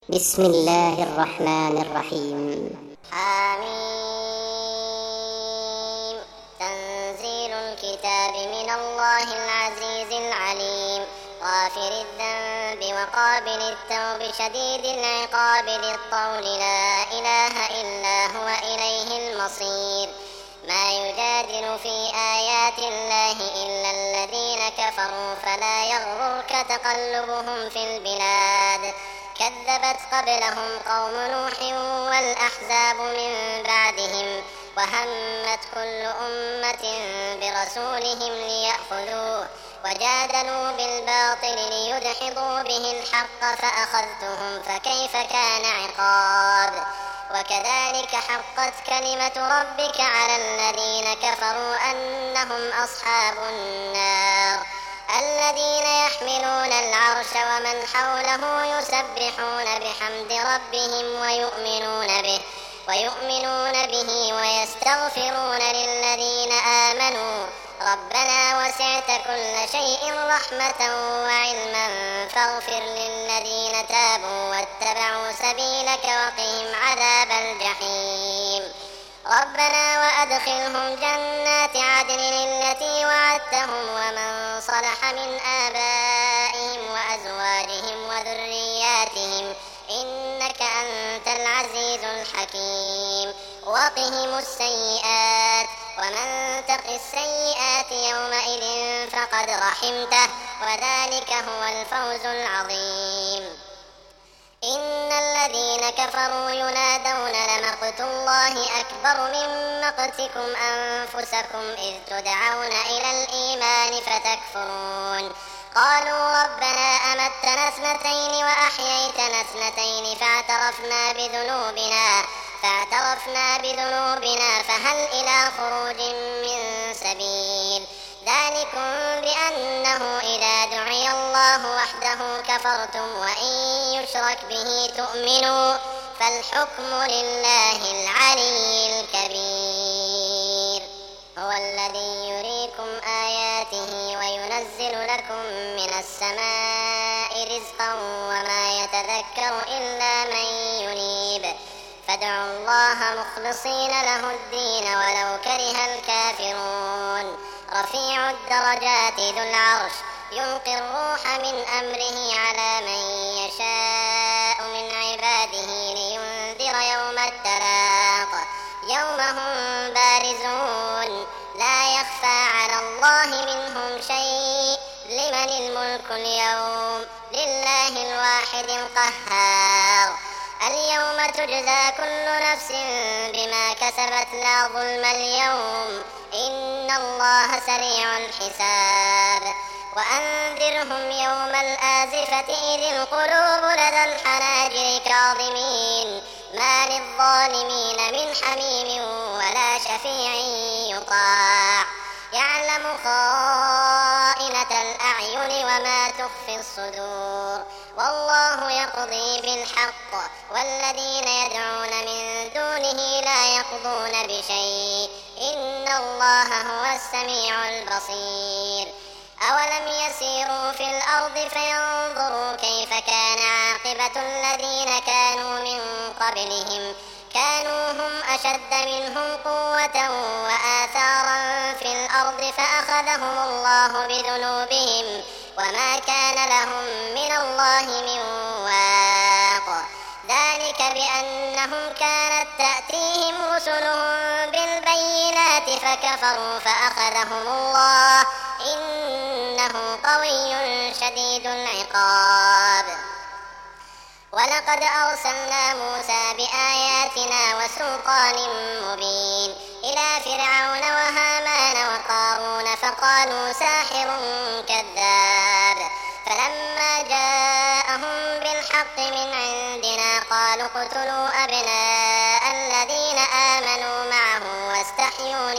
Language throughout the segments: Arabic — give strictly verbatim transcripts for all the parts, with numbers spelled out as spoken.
بسم الله الرحمن الرحيم. حميم. تنزيل الكتاب من الله العزيز العليم، غافر الذنب وقابل التوب شديد العقاب ذي الطول، لا إله إلا هو إليه المصير. ما يجادل في آيات الله إلا الذين كفروا، فلا يغررك تقلبهم في البلاد. كذبت قبلهم قوم نوح والأحزاب من بعدهم، وهمت كل أمة برسولهم ليأخذوه، وجادلوا بالباطل ليدحضوا به الحق، فأخذتهم فكيف كان عقاب. وكذلك حقت كلمة ربك على الذين كفروا أنهم أصحاب النار، الذين يحملون العرش ومن حوله يسبحون بحمد ربهم ويؤمنون به ويؤمنون به ويستغفرون للذين آمنوا ربنا وسعت كل شيء رحمة وعلما فاغفر للذين تابوا واتبعوا سبيلك وقهم عذاب الجحيم. ربنا وأدخلهم جنات عدن التي وعدتهم ومن صلح من آبائهم وأزواجهم وذرياتهم إنك أنت العزيز الحكيم. وقهم السيئات، ومن تق السيئات يومئذ فقد رحمته، وذلك هو الفوز العظيم. إن الذين كفروا ينادون لمقت الله أكبر من مقتكم أنفسكم إذ تدعون إلى الإيمان فتكفرون. قالوا ربنا أمتنا اثنتين وأحييتنا اثنتين فاعترفنا بذنوبنا فاعترفنا بذنوبنا فهل إلى خروج من سبيل. ذلكم بأنه إذا دعي الله وحده كفرتم وإن يشرك به تؤمنوا، فالحكم لله العلي الكبير. هو الذي يريكم آياته وينزل لكم من السماء رزقا وما يتذكر إلا من ينيب، فادعوا الله مخلصين له الدين ولو كره الكافرون. رفيع الدرجات ذو العرش يلقي الروح من أمره على من يشاء من عباده لينذر يوم التلاق، يوم هم بارزون لا يخفى على الله منهم شيء. لمن الملك اليوم؟ لله الواحد القهار. اليوم تجزى كل نفس بما كسبت لا ظلم اليوم، إن الله سريع الحساب. وأنذرهم يوم الآزفة إذ القلوب لدى الحناجر كاظمين، ما للظالمين من حميم ولا شفيع يطاع. يعلم خائنة الأعين وما تخفي الصدور، والله يقضي بالحق والذين يدعون من دونه لا يقضون بشيء، إن الله هو السميع البصير. أولم يسيروا في الأرض فينظروا كيف كان عاقبة الذين كانوا من قبلهم، كانوا هم أشد منهم قوة وآثارا في الأرض فأخذهم الله بذنوبهم وما كان لهم من الله من واق. ذلك بأنهم كانت تأتيهم رسلهم بالبينات فكفروا فأخذهم الله، إنه قوي شديد العقاب. ولقد أرسلنا موسى بآياتنا وسلطان مبين إلى فرعون وهامان وقارون فقالوا ساحر كذاب، فلما جاءهم بالحق من عندنا قالوا اقتلوا أبناء الذين آمنوا معه واستحيوا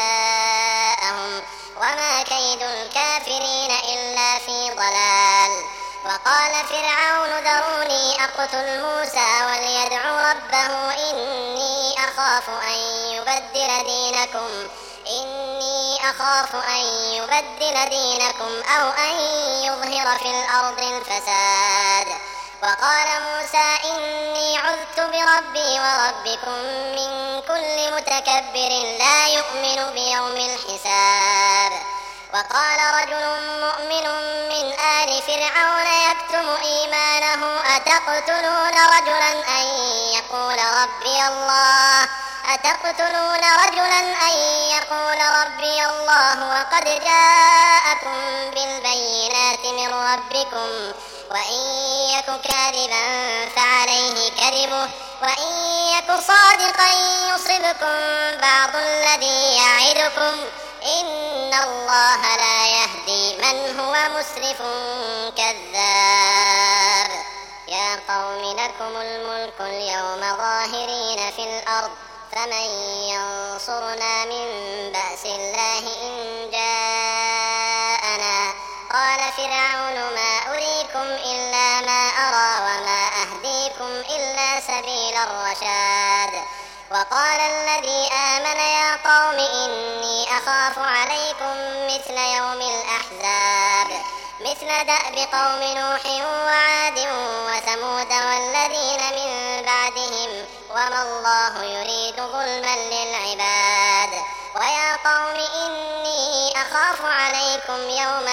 نساءهم وما كيد الكافرين إلا في ضلال. وقال فرعون ذروني أقتل موسى وليدع ربه إني أخاف أن يبدل دينكم إني أخاف أن يبدل دينكم أو أن يظهر في الأرض الفساد. وقال موسى إن بربي وربكم من كل متكبر لا يؤمن بيوم الحساب. وقال رجل مؤمن من آل فرعون يكتم إيمانه أتقتلون رجلا أن يقول ربي الله أتقتلون رجلا أن يقول ربي الله وقد جاءكم بالبينات من ربكم وإن يك كاذبا فعليه كذبه وإن يك صادقا يصبكم بعض الذي يعدكم إن الله لا يهدي من هو مسرف كذاب. يا قوم لكم الملك اليوم ظاهرين في الأرض فمن ينصرنا من بأس الله إن جاءنا. قال فرعون ما أريكم إلا ما أرى وما أهديكم إلا سبيل الرشاد. وقال الذي آمن يا قوم إني أخاف عليكم مثل يوم الأحزاب مثل دأب قوم نوح وعاد وثمود والذين من بعدهم وما الله يريد ظلما للعباد. ويا قوم إني أخاف عليكم يوم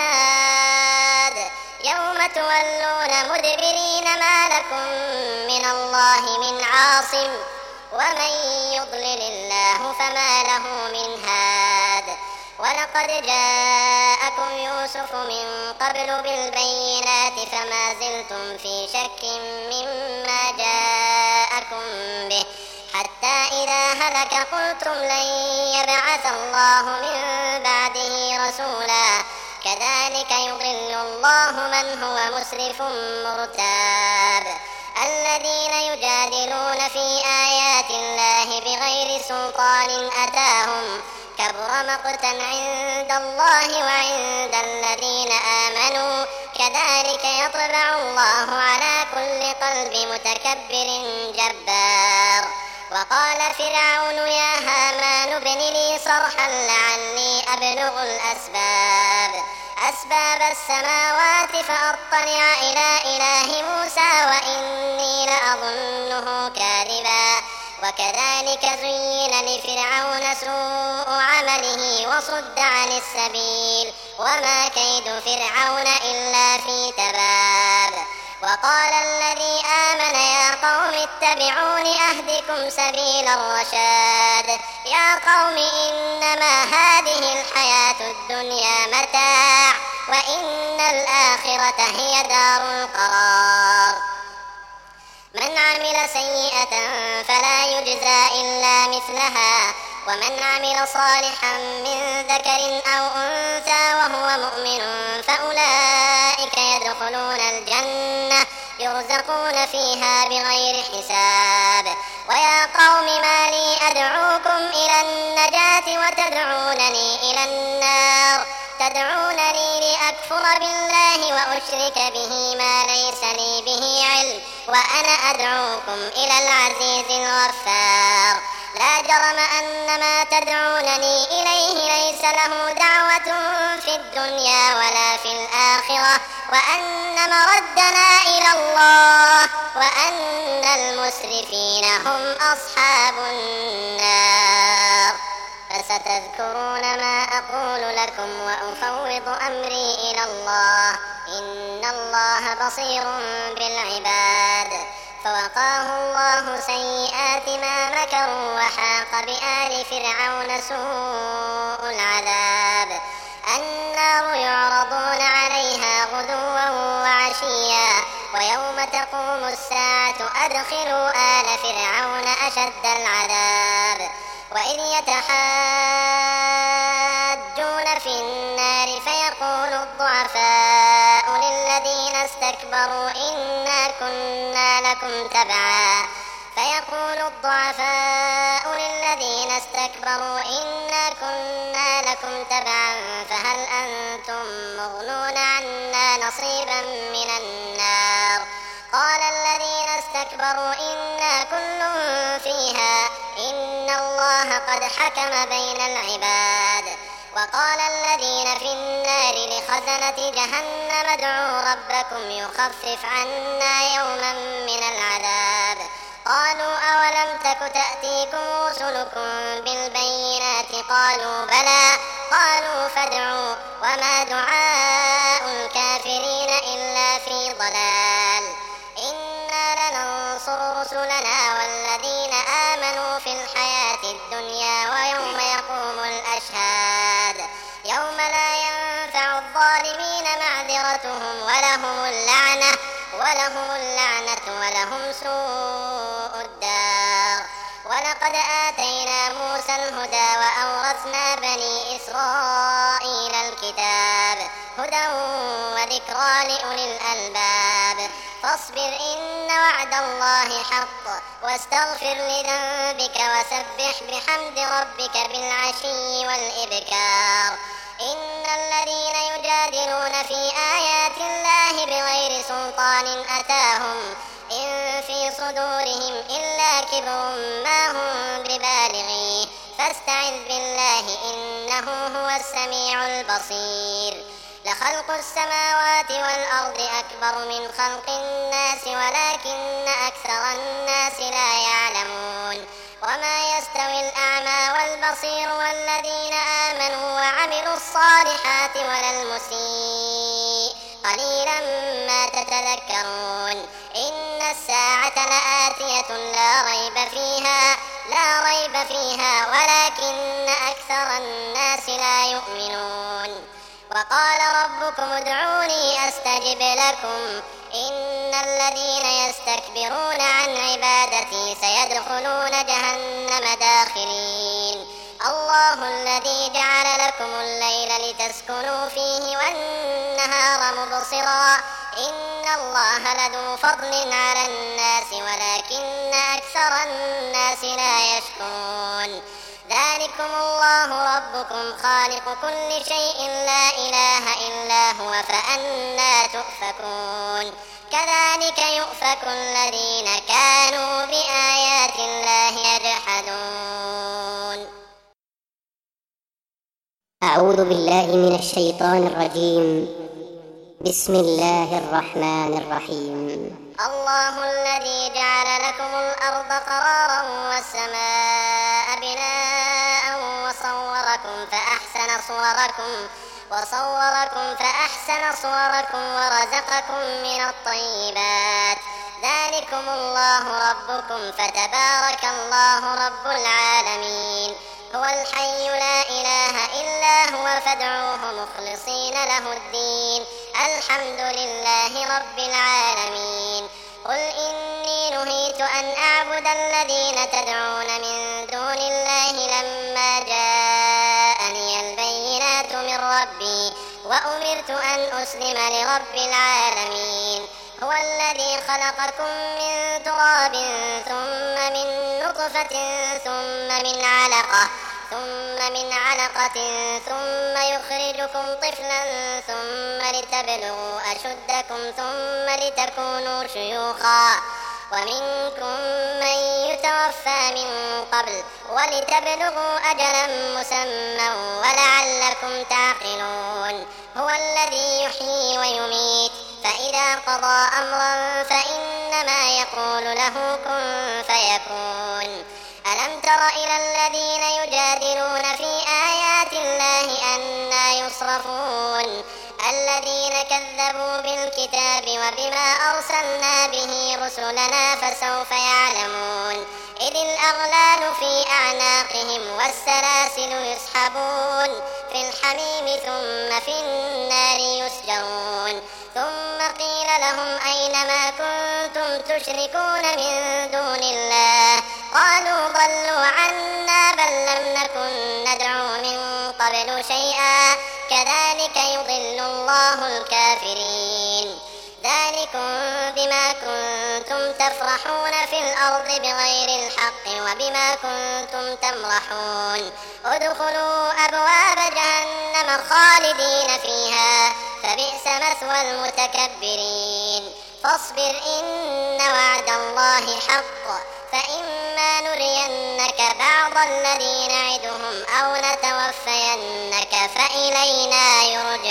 التناد يوم تولون مدبرين ما لكم من الله من عاصم ومن يضلل الله فما له من هاد. ولقد جاءكم يوسف من قبل بالبينات فما زلتم في شك مما جاءكم به حتى إذا هلك قلتم لن يبعث الله من بعده رسولا كذلك يضل الله من هو مسرف مرتاب. الذين يجادلون في آيات الله بغير سلطان أتاهم كبر مقتا عند الله وعند الذين آمنوا كذلك يطبع الله على كل قلب متكبر جبار. وقال فرعون يا هامان ابن لي صرحا لعلي أبلغ الأسباب أسباب السماوات فأطلع إلى إله موسى وإني لأظنه كاذبا. وكذلك زين لفرعون سوء عمله وصد عن السبيل وما كيد فرعون إلا في تباب. وقال الذي آمن يا قوم اتبعون أهدكم سبيل الرشاد. يا قوم إنما هذه الحياة الدنيا متاع وإن الآخرة هي دار القرار. من عمل سيئة فلا يجزى إلا مثلها ومن عمل صالحا من ذكر أو أنثى وهو مؤمن فأولئك يدخلون الجنة يرزقون فيها بغير حساب. ويا قوم ما لي أدعوكم إلى النجاة وتدعونني إلى النار تدعونني لأكفر بالله وأشرك به ما ليس لي به علم وأنا أدعوكم إلى العزيز الغفار. لا جرم أن ما تدعونني إليه ليس له دعوة في الدنيا ولا في الآخرة وأن مردنا إلى الله وأن المسرفين هم أصحاب النار. فستذكرون ما أقول لكم وأفوض أمري إلى الله إن الله بصير بالعباد. فوقاه الله سيئات ما مكروا وحاق بآل فرعون سوء العذاب. النار يعرضون عليها غدوا وعشيا ويوم تقوم الساعة أدخلوا آل فرعون أشد العذاب. وإذ يتحاجون في النار فيقول الضعفاء للذين استكبروا إنا كنا لكم تبعا فيقول الضعفاء للذين استكبروا إنا كنا لكم تبعا فهل أنتم مغنون عنا نصيبا من النار. قال الذين استكبروا إنا كل فيها إن الله قد حكم بين العباد. وقال الذين في النار لخزنة جهنم ادعوا ربكم يخفف عنا يوما من العذاب. قالوا أولم تك تأتيكم رسلكم بالبينات قالوا بلى قالوا فادعوا وما دعاء الكافرين إلا في ضلال إنا لننصر رسلنا والذين آمنوا في الحياة الدنيا ويوم يقوم الأشهاد يوم لا ينفع الظالمين معذرتهم ولهم اللعنة ولهم اللعنة ولهم سوء الدار ولقد آتينا موسى الهدى وأورثنا بني إسرائيل الكتاب هدى وذكرى لأولي الألباب فاصبر إن وعد الله حق واستغفر لذنبك وسبح بحمد ربك بالعشي والإبكار إن الذين يجادلون في آيات الله بغير سلطان أتاهم إن في صدورهم إلا كبر ما هم ببالغيه فاستعذ بالله إنه هو السميع البصير لخلق السماوات والأرض أكبر من خلق الناس ولكن أكثر الناس لا يعلمون وما يستوي الأعمى والبصير والذين آمنوا وعملوا الصالحات ولا المسيء قليلا ما تتذكرون إن الساعة لآتية لا ريب فيها لا ريب فيها ولكن أكثر الناس لا يؤمنون وقال ربكم ادعوني أستجب لكم إن الذين يستكبرون عن عبادتي سيدخلون جهنم داخرين الله الذي جعل لكم الليل لتسكنوا فيه والنهار مبصرا إن الله لذو فضل على الناس ولكن أكثر الناس لا يشكرون ذلكم الله ربكم خالق كل شيء لا إله إلا هو فأنى تؤفكون كذلك يؤفك الذين كانوا بآيات الله يجحدون. أعوذ بالله من الشيطان الرجيم. بسم الله الرحمن الرحيم. الله الذي جعل لكم الأرض قرارا والسماء بناء وصوركم فأحسن صوركم وصوركم فأحسن صوركم ورزقكم من الطيبات ذلكم الله ربكم فتبارك الله رب العالمين هو الحي لا إله إلا هو فادعوه مخلصين له الدين الحمد لله رب العالمين قل إني نهيت أن أعبد الذين تدعون من دون الله لما جاءني البينات من ربي وأمرت أن أسلم لرب العالمين هو الذي خلقكم من تراب ثم من نطفة ثم من علقة ثم من علقة ثم يخرجكم طفلا ثم لتبلغوا أشدكم ثم لتكونوا شيوخا ومنكم من يتوفى من قبل ولتبلغوا أجلا مسمى ولعلكم تعقلون هو الذي يحيي ويميت فإذا قضى أمرا فإنما يقول له كن فيكون ألم تر إلى الذين يجادلون في آيات الله أنى يصرفون الذين كذبوا بالكتاب وبما أرسلنا به رسلنا فسوف يعلمون إذ الأغلال في أعناقهم والسلاسل يسحبون في الحميم ثم في النار يسجرون ثم قيل لهم أين ما كنتم تشركون من دون الله قالوا ضلوا عنا بل لم نكن ندعو من قبل شيئا كذلك يضل الله الكافرين ذلكم بما كنتم تفرحون في الأرض بغير الحق وبما كنتم تمرحون ادخلوا أبواب جهنم خالدين فيها فبئس مثوى المتكبرين فاصبر إن وعد الله حق فإما نرينك بعض الذي نعدهم أو نتوفينك فإلينا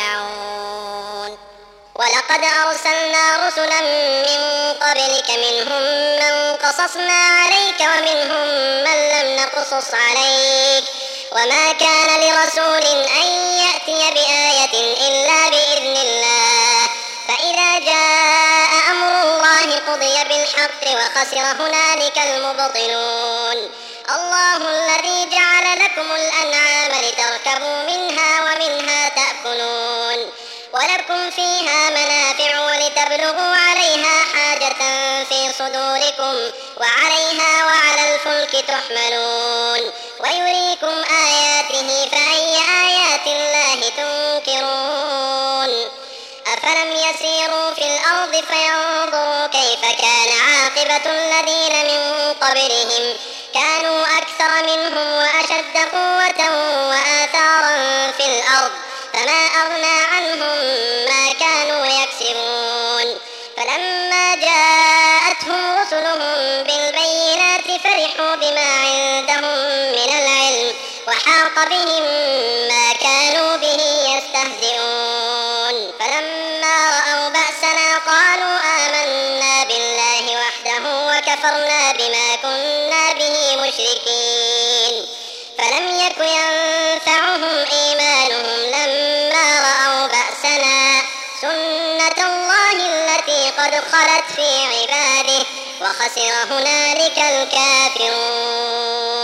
يرجعون ولقد أرسلنا رسلا من قبلك منهم من قصصنا عليك ومنهم من لم نقصص عليك وما كان لرسول أن يأتي بآية إلا بإذن الله فإذا جاء أمر الله قضي بالحق وخسر هنالك المبطلون الله الذي جعل لكم الأنعام لتركبوا منها ومنها تأكلون ولكم فيها منافع ولتبلغوا عليها حاجة في صدوركم وعليها وعلى الفلك تحملون ويريكم آياته فأي آيات الله تنكرون أفلم يسيروا في الأرض فينظروا كيف كان عاقبة الذين من قبلهم كانوا أكثر منهم وأشد قوة وآثارا في الأرض فما أغنى عنهم ما كانوا يكسبون فلما جاءتهم رسلهم بالبينات فرحوا بما عندهم من العلم وحاق بهم ما كانوا به يستهزئون فلما رأوا بأسنا قالوا آمنا بالله وحده وكفرنا بما كنا به مشركين فلم يك ينفعهم إيمانهم لما رأوا بأسنا سنة الله التي قد خلت في عباده وخسر هنالك الكافرون